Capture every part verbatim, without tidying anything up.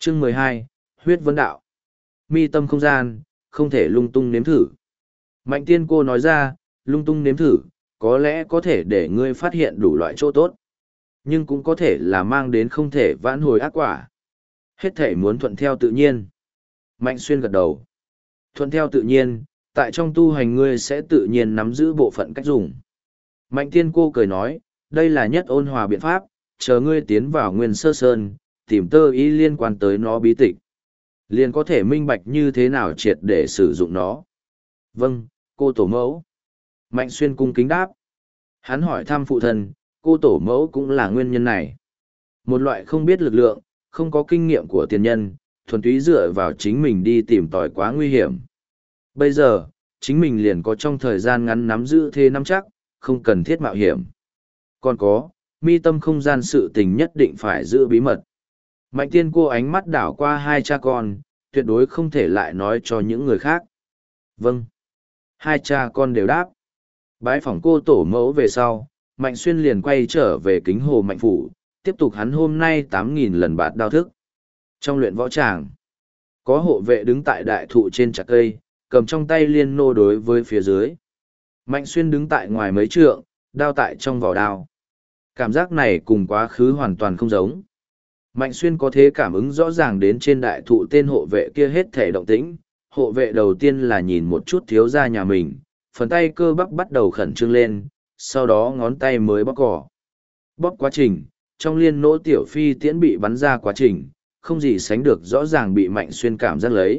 Chương mười hai, huyết vấn đạo. Mi tâm không gian, không thể lung tung nếm thử. Mạnh tiên cô nói ra, lung tung nếm thử, có lẽ có thể để ngươi phát hiện đủ loại chỗ tốt. Nhưng cũng có thể là mang đến không thể vãn hồi ác quả. Hết thể muốn thuận theo tự nhiên. Mạnh xuyên gật đầu. Thuận theo tự nhiên, tại trong tu hành ngươi sẽ tự nhiên nắm giữ bộ phận cách dùng. Mạnh tiên cô cười nói, đây là nhất ôn hòa biện pháp, chờ ngươi tiến vào nguyên sơ sơn, tìm tơ ý liên quan tới nó bí tịch. Liền có thể minh bạch như thế nào triệt để sử dụng nó. Vâng, cô tổ mẫu. Mạnh xuyên cung kính đáp. Hắn hỏi thăm phụ thân, cô tổ mẫu cũng là nguyên nhân này. Một loại không biết lực lượng, không có kinh nghiệm của tiền nhân, thuần túy dựa vào chính mình đi tìm tòi quá nguy hiểm. Bây giờ, chính mình liền có trong thời gian ngắn nắm giữ thế nắm chắc, không cần thiết mạo hiểm. Còn có, mi tâm không gian sự tình nhất định phải giữ bí mật. Mạnh tiên cô ánh mắt đảo qua hai cha con, tuyệt đối không thể lại nói cho những người khác. Vâng. Hai cha con đều đáp. Bái phỏng cô tổ mẫu về sau, Mạnh Xuyên liền quay trở về kính hồ Mạnh Phủ, tiếp tục hắn hôm nay tám nghìn lần bạt đao thức. Trong luyện võ tràng, có hộ vệ đứng tại đại thụ trên chặt cây, cầm trong tay liên nô đối với phía dưới. Mạnh Xuyên đứng tại ngoài mấy trượng, đao tại trong vỏ đao. Cảm giác này cùng quá khứ hoàn toàn không giống. Mạnh Xuyên có thế cảm ứng rõ ràng đến trên đại thụ tên hộ vệ kia hết thể động tĩnh. Hộ vệ đầu tiên là nhìn một chút thiếu gia nhà mình, phần tay cơ bắp bắt đầu khẩn trương lên, sau đó ngón tay mới bóp cỏ. Bóp quá trình, trong liên nỗ tiểu phi tiễn bị bắn ra quá trình, không gì sánh được rõ ràng bị Mạnh Xuyên cảm giác lấy.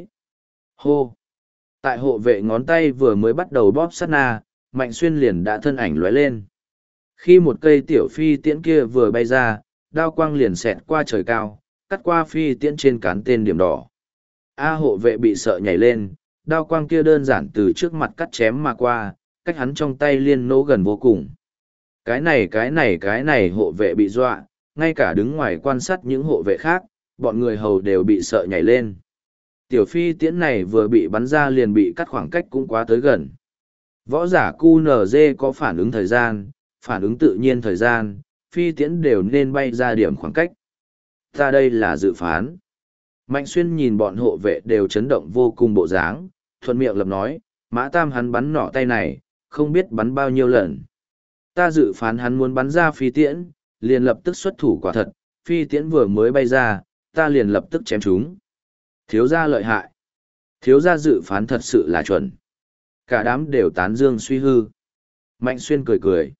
Hô! Tại hộ vệ ngón tay vừa mới bắt đầu bóp sát na, Mạnh Xuyên liền đã thân ảnh lóe lên. Khi một cây tiểu phi tiễn kia vừa bay ra, đao quang liền xẹt qua trời cao, cắt qua phi tiễn trên cán tên điểm đỏ. A hộ vệ bị sợ nhảy lên, đao quang kia đơn giản từ trước mặt cắt chém mà qua, cách hắn trong tay liên nỗ gần vô cùng. Cái này cái này cái này hộ vệ bị dọa, ngay cả đứng ngoài quan sát những hộ vệ khác, bọn người hầu đều bị sợ nhảy lên. Tiểu phi tiễn này vừa bị bắn ra liền bị cắt khoảng cách cũng quá tới gần. Võ giả quy en giê có phản ứng thời gian, phản ứng tự nhiên thời gian, phi tiễn đều nên bay ra điểm khoảng cách. Ta đây là dự phán. Mạnh Xuyên nhìn bọn hộ vệ đều chấn động vô cùng bộ dáng, thuận miệng lập nói, Mã Tam hắn bắn nỏ tay này, không biết bắn bao nhiêu lần. Ta dự phán hắn muốn bắn ra phi tiễn, liền lập tức xuất thủ quả thật, phi tiễn vừa mới bay ra, ta liền lập tức chém chúng. Thiếu gia lợi hại. Thiếu gia dự phán thật sự là chuẩn. Cả đám đều tán dương suy hư. Mạnh Xuyên cười cười.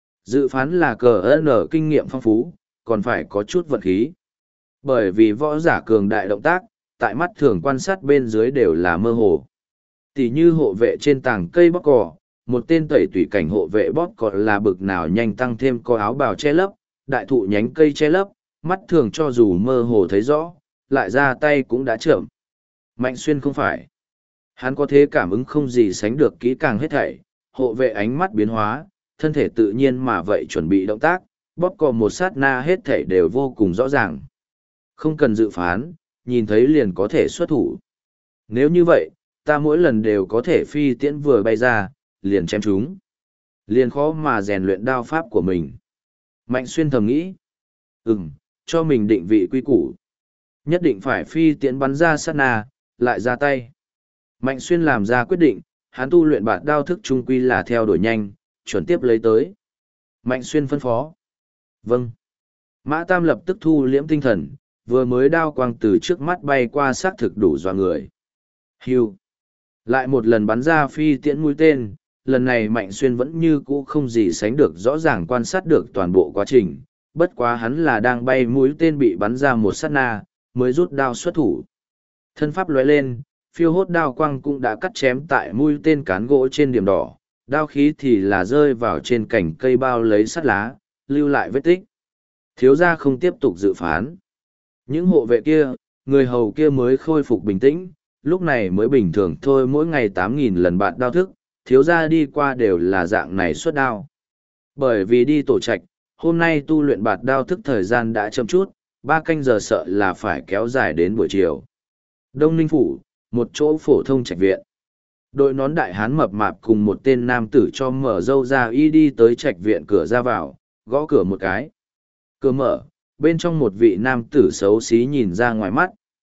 Dự phán là cờ ơn ở kinh nghiệm phong phú, còn phải có chút vật khí. Bởi vì võ giả cường đại động tác, tại mắt thường quan sát bên dưới đều là mơ hồ. Tỷ như hộ vệ trên tảng cây bóp cỏ, một tên tẩy tùy cảnh hộ vệ bóp cỏ là bực nào nhanh tăng thêm có áo bào che lấp, đại thụ nhánh cây che lấp, mắt thường cho dù mơ hồ thấy rõ, lại ra tay cũng đã chậm. Mạnh Xuyên không phải. Hắn có thế cảm ứng không gì sánh được kỹ càng hết thảy, hộ vệ ánh mắt biến hóa, thân thể tự nhiên mà vậy chuẩn bị động tác, bóp cỏ một sát na hết thảy đều vô cùng rõ ràng. Không cần dự phán, nhìn thấy liền có thể xuất thủ. Nếu như vậy, ta mỗi lần đều có thể phi tiễn vừa bay ra, liền chém chúng. Liền khó mà rèn luyện đao pháp của mình. Mạnh Xuyên thầm nghĩ. Ừm, cho mình định vị quy củ. Nhất định phải phi tiễn bắn ra sát na, lại ra tay. Mạnh Xuyên làm ra quyết định, hắn tu luyện bạt đao thức trung quy là theo đuổi nhanh, chuẩn tiếp lấy tới. Mạnh Xuyên phân phó. Vâng. Mã Tam lập tức thu liễm tinh thần, vừa mới đao quang từ trước mắt bay qua xác thực đủ dọa người. Hưu. Lại một lần bắn ra phi tiễn mũi tên, lần này Mạnh Xuyên vẫn như cũ không gì sánh được rõ ràng quan sát được toàn bộ quá trình, bất quá hắn là đang bay mũi tên bị bắn ra một sát na, mới rút đao xuất thủ. Thân pháp lóe lên, phiêu hốt đao quang cũng đã cắt chém tại mũi tên cán gỗ trên điểm đỏ, đao khí thì là rơi vào trên cành cây bao lấy sắt lá, lưu lại vết tích. Thiếu gia không tiếp tục dự phán. Những hộ vệ kia, người hầu kia mới khôi phục bình tĩnh, lúc này mới bình thường thôi, mỗi ngày tám nghìn lần bạn đao thức, thiếu gia đi qua đều là dạng này xuất đao. Bởi vì đi tổ trạch, hôm nay tu luyện bạt đao thức thời gian đã chậm chút, ba canh giờ sợ là phải kéo dài đến buổi chiều. Đông Ninh Phủ, một chỗ phổ thông trạch viện. Đội nón đại hán mập mạp cùng một tên nam tử cho mở dâu ra y đi tới trạch viện cửa ra vào, gõ cửa một cái. Cửa mở, bên trong một vị nam tử xấu xí nhìn ra ngoài mắt,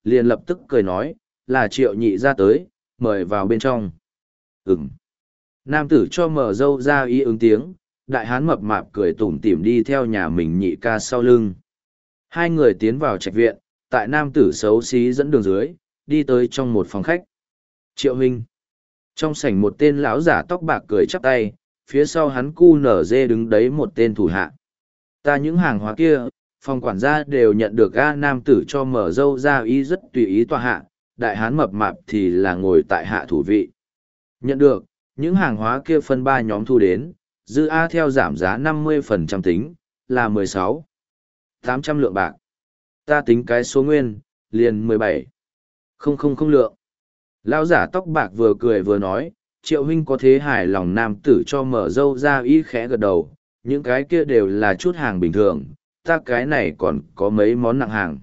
liền lập tức cười nói, là Triệu nhị ra tới, mời vào bên trong. Ừm. Nam tử cho mở dâu ra ý ứng tiếng, đại hán mập mạp cười tủm tỉm đi theo nhà mình nhị ca sau lưng. Hai người tiến vào trạch viện, tại nam tử xấu xí dẫn đường dưới, đi tới trong một phòng khách. Triệu huynh. Trong sảnh một tên lão giả tóc bạc cười chắp tay, phía sau hắn cu nở dê đứng đấy một tên thủ hạ. Ta những hàng hóa kia, phòng quản gia đều nhận được A nam tử cho mở dâu ra ý rất tùy ý tòa hạ, đại hán mập mạp thì là ngồi tại hạ thủ vị. Nhận được, những hàng hóa kia phân ba nhóm thu đến, dư A theo giảm giá năm mươi phần trăm tính, là mười sáu tám trăm lượng bạc. Ta tính cái số nguyên, liền mười bảy không không không lượng. Lão giả tóc bạc vừa cười vừa nói, Triệu huynh có thế hài lòng nam tử cho mở dâu ra ý khẽ gật đầu, những cái kia đều là chút hàng bình thường, ta cái này còn có mấy món nặng hàng.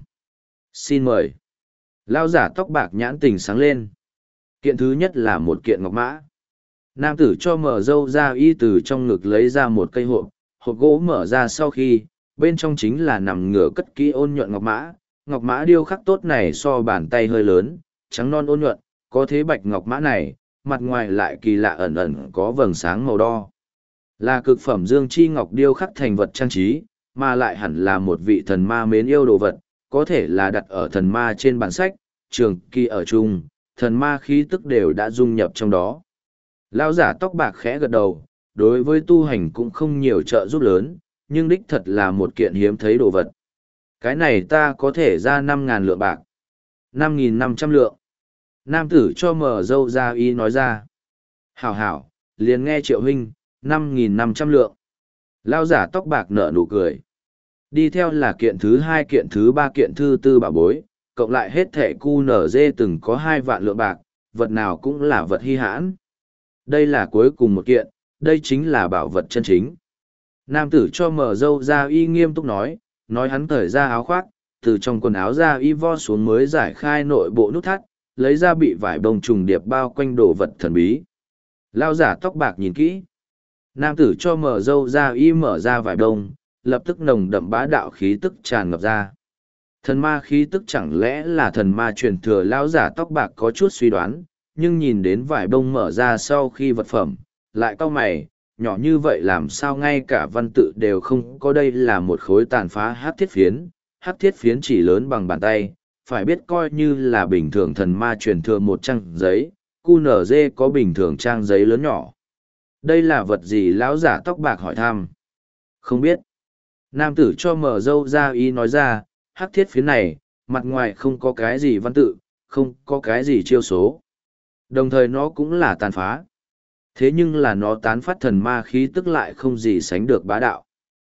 Xin mời. Lão giả tóc bạc nhãn tình sáng lên. Kiện thứ nhất là một kiện ngọc mã. Nam tử cho mở dâu ra y từ trong ngực lấy ra một cây hộp, hộp gỗ mở ra sau khi, bên trong chính là nằm ngửa cất kỹ ôn nhuận ngọc mã. Ngọc mã điêu khắc tốt này so bàn tay hơi lớn, trắng non ôn nhuận, có thế bạch ngọc mã này, mặt ngoài lại kỳ lạ ẩn ẩn có vầng sáng màu đo. Là cực phẩm dương chi ngọc điêu khắc thành vật trang trí, mà lại hẳn là một vị thần ma mến yêu đồ vật, có thể là đặt ở thần ma trên bản sách, trường kỳ ở chung, thần ma khí tức đều đã dung nhập trong đó. Lão giả tóc bạc khẽ gật đầu, đối với tu hành cũng không nhiều trợ giúp lớn, nhưng đích thật là một kiện hiếm thấy đồ vật. Cái này ta có thể ra năm ngàn lượng bạc. năm nghìn năm trăm lượng. Nam tử cho mở dâu ra y nói ra. Hảo hảo, liền nghe Triệu huynh, năm nghìn năm trăm lượng. Lão giả tóc bạc nở nụ cười. Đi theo là kiện thứ hai kiện thứ ba kiện thứ tư bảo bối, cộng lại hết thẻ cu nở dê từng có hai vạn lượng bạc, vật nào cũng là vật hy hãn. Đây là cuối cùng một kiện, đây chính là bảo vật chân chính. Nam tử cho mở dâu ra y nghiêm túc nói, nói hắn cởi ra áo khoác, từ trong quần áo ra y vo xuống mới giải khai nội bộ nút thắt, lấy ra bị vải bông trùng điệp bao quanh đồ vật thần bí. Lao giả tóc bạc nhìn kỹ. Nam tử cho mở dâu ra y mở ra vải bông, lập tức nồng đậm bá đạo khí tức tràn ngập ra. Thần ma khí tức chẳng lẽ là thần ma truyền thừa. Lão giả tóc bạc có chút suy đoán, nhưng nhìn đến vải bông mở ra sau khi vật phẩm, lại cau mày, nhỏ như vậy làm sao ngay cả văn tự đều không có. Đây là một khối tàn phá hắc thiết phiến, hắc thiết phiến chỉ lớn bằng bàn tay, phải biết coi như là bình thường thần ma truyền thừa một trang giấy, cu nở dê có bình thường trang giấy lớn nhỏ. Đây là vật gì? Lão giả tóc bạc hỏi thăm. Không biết. Nam tử cho mở dâu ra ý nói ra, hắc thiết phiến này, mặt ngoài không có cái gì văn tự, không có cái gì chiêu số. Đồng thời nó cũng là tàn phá. Thế nhưng là nó tán phát thần ma khí tức lại không gì sánh được bá đạo.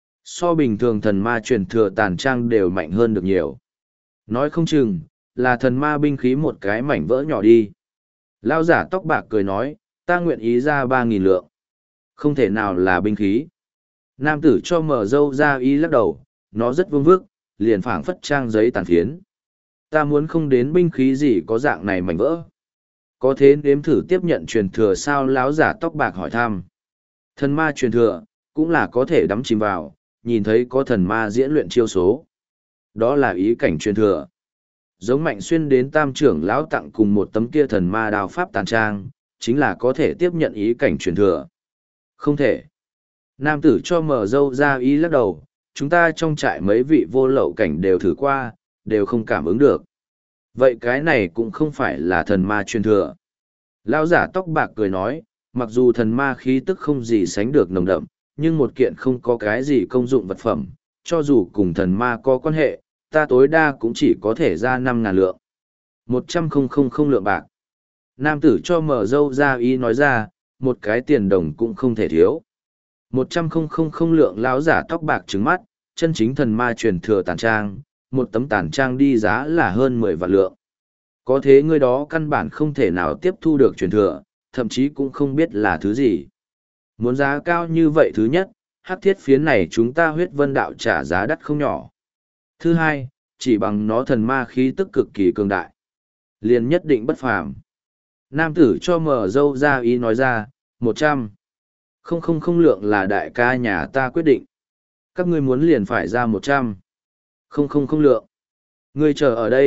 So bình thường thần ma truyền thừa tàn trang đều mạnh hơn được nhiều. Nói không chừng, là thần ma binh khí một cái mảnh vỡ nhỏ đi. Lao giả tóc bạc cười nói, ta nguyện ý ra ba nghìn lượng. Không thể nào là binh khí. Nam tử cho mở dâu ra ý lắc đầu, nó rất vương vước, liền phảng phất trang giấy tàn phiến. Ta muốn không đến binh khí gì có dạng này mảnh vỡ. Có thế nếm thử tiếp nhận truyền thừa sao? Lão giả tóc bạc hỏi thăm. Thần ma truyền thừa, cũng là có thể đắm chìm vào, nhìn thấy có thần ma diễn luyện chiêu số. Đó là ý cảnh truyền thừa. Giống Mạnh Xuyên đến tam trưởng lão tặng cùng một tấm kia thần ma đao pháp tàn trang, chính là có thể tiếp nhận ý cảnh truyền thừa. Không thể. Nam tử cho mở dâu ra ý lắc đầu, chúng ta trong trại mấy vị vô lậu cảnh đều thử qua, đều không cảm ứng được. Vậy cái này cũng không phải là thần ma truyền thừa. Lão giả tóc bạc cười nói, mặc dù thần ma khí tức không gì sánh được nồng đậm, nhưng một kiện không có cái gì công dụng vật phẩm, cho dù cùng thần ma có quan hệ, ta tối đa cũng chỉ có thể ra năm ngàn lượng. Một trăm không không không lượng bạc. Nam tử cho mở dâu ra ý nói ra, một cái tiền đồng cũng không thể thiếu. Một trăm không không không lượng. Lão giả tóc bạc trứng mắt, chân chính thần ma truyền thừa tàn trang, một tấm tàn trang đi giá là hơn mười vạn lượng. Có thế ngươi đó căn bản không thể nào tiếp thu được truyền thừa, thậm chí cũng không biết là thứ gì. Muốn giá cao như vậy, thứ nhất, hắc thiết phiến này chúng ta huyết vân đạo trả giá đắt không nhỏ. Thứ hai, chỉ bằng nó thần ma khí tức cực kỳ cường đại, liền nhất định bất phàm. Nam tử cho mở dâu ra ý nói ra, một trăm. Không không không lượng là đại ca nhà ta quyết định. Các ngươi muốn liền phải ra một trăm. Không không không lượng. Ngươi chờ ở đây,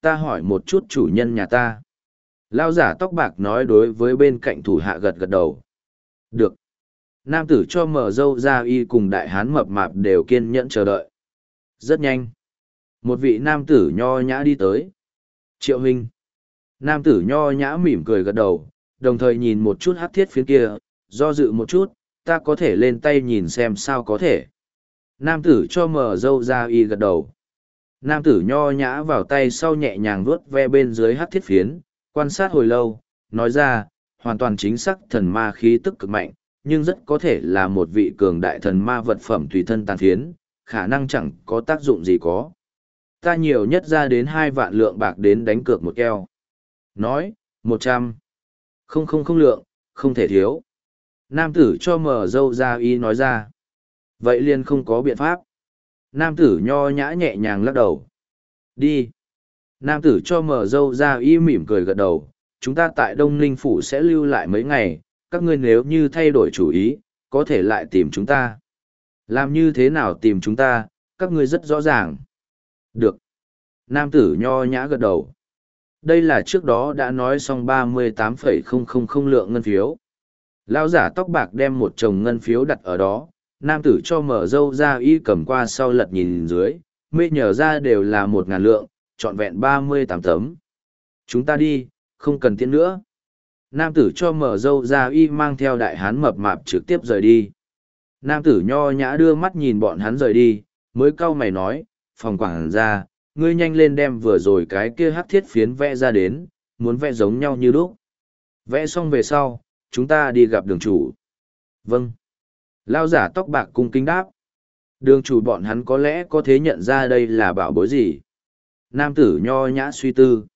Ta hỏi một chút chủ nhân nhà ta. Lao giả tóc bạc nói đối với bên cạnh thủ hạ gật gật đầu. Được. Nam tử cho mở dâu ra y cùng đại hán mập mạp đều kiên nhẫn chờ đợi. Rất nhanh. Một vị nam tử nho nhã đi tới. Triệu huynh. Nam tử nho nhã mỉm cười gật đầu, đồng thời nhìn một chút hắc thiết phiến kia, do dự một chút, ta có thể lên tay nhìn xem sao có thể. Nam tử cho mở dâu ra y gật đầu. Nam tử nho nhã vào tay sau nhẹ nhàng vuốt ve bên dưới hắc thiết phiến, quan sát hồi lâu, nói ra, hoàn toàn chính xác thần ma khí tức cực mạnh, nhưng rất có thể là một vị cường đại thần ma vật phẩm tùy thân tàn phiến, khả năng chẳng có tác dụng gì có. Ta nhiều nhất ra đến hai vạn lượng bạc đến đánh cược một keo. Nói, một trăm. Không không không lượng, không thể thiếu. Nam tử cho mở dâu ra y nói ra. Vậy liền không có biện pháp. Nam tử nho nhã nhẹ nhàng lắc đầu. Đi. Nam tử cho mở dâu ra y mỉm cười gật đầu. Chúng ta tại Đông Ninh Phủ sẽ lưu lại mấy ngày, các ngươi nếu như thay đổi chủ ý, có thể lại tìm chúng ta. Làm như thế nào tìm chúng ta, các ngươi rất rõ ràng. Được. Nam tử nho nhã gật đầu. Đây là trước đó đã nói xong ba mươi tám phẩy không không không lượng ngân phiếu. Lão giả tóc bạc đem một chồng ngân phiếu đặt ở đó, nam tử cho mở dâu ra y cầm qua sau lật nhìn dưới, mê nhờ ra đều là một ngàn lượng, trọn vẹn ba mươi tám tấm. Chúng ta đi, không cần tiền nữa. Nam tử cho mở dâu ra y mang theo đại hán mập mạp trực tiếp rời đi. Nam tử nho nhã đưa mắt nhìn bọn hắn rời đi, mới cau mày nói, phòng quảng ra, ngươi nhanh lên đem vừa rồi cái kia hắc thiết phiến vẽ ra đến, muốn vẽ giống nhau như lúc. Vẽ xong về sau, chúng ta đi gặp đường chủ. Vâng. Lao giả tóc bạc cung kính đáp. Đường chủ bọn hắn có lẽ có thể nhận ra đây là bảo bối gì. Nam tử nho nhã suy tư.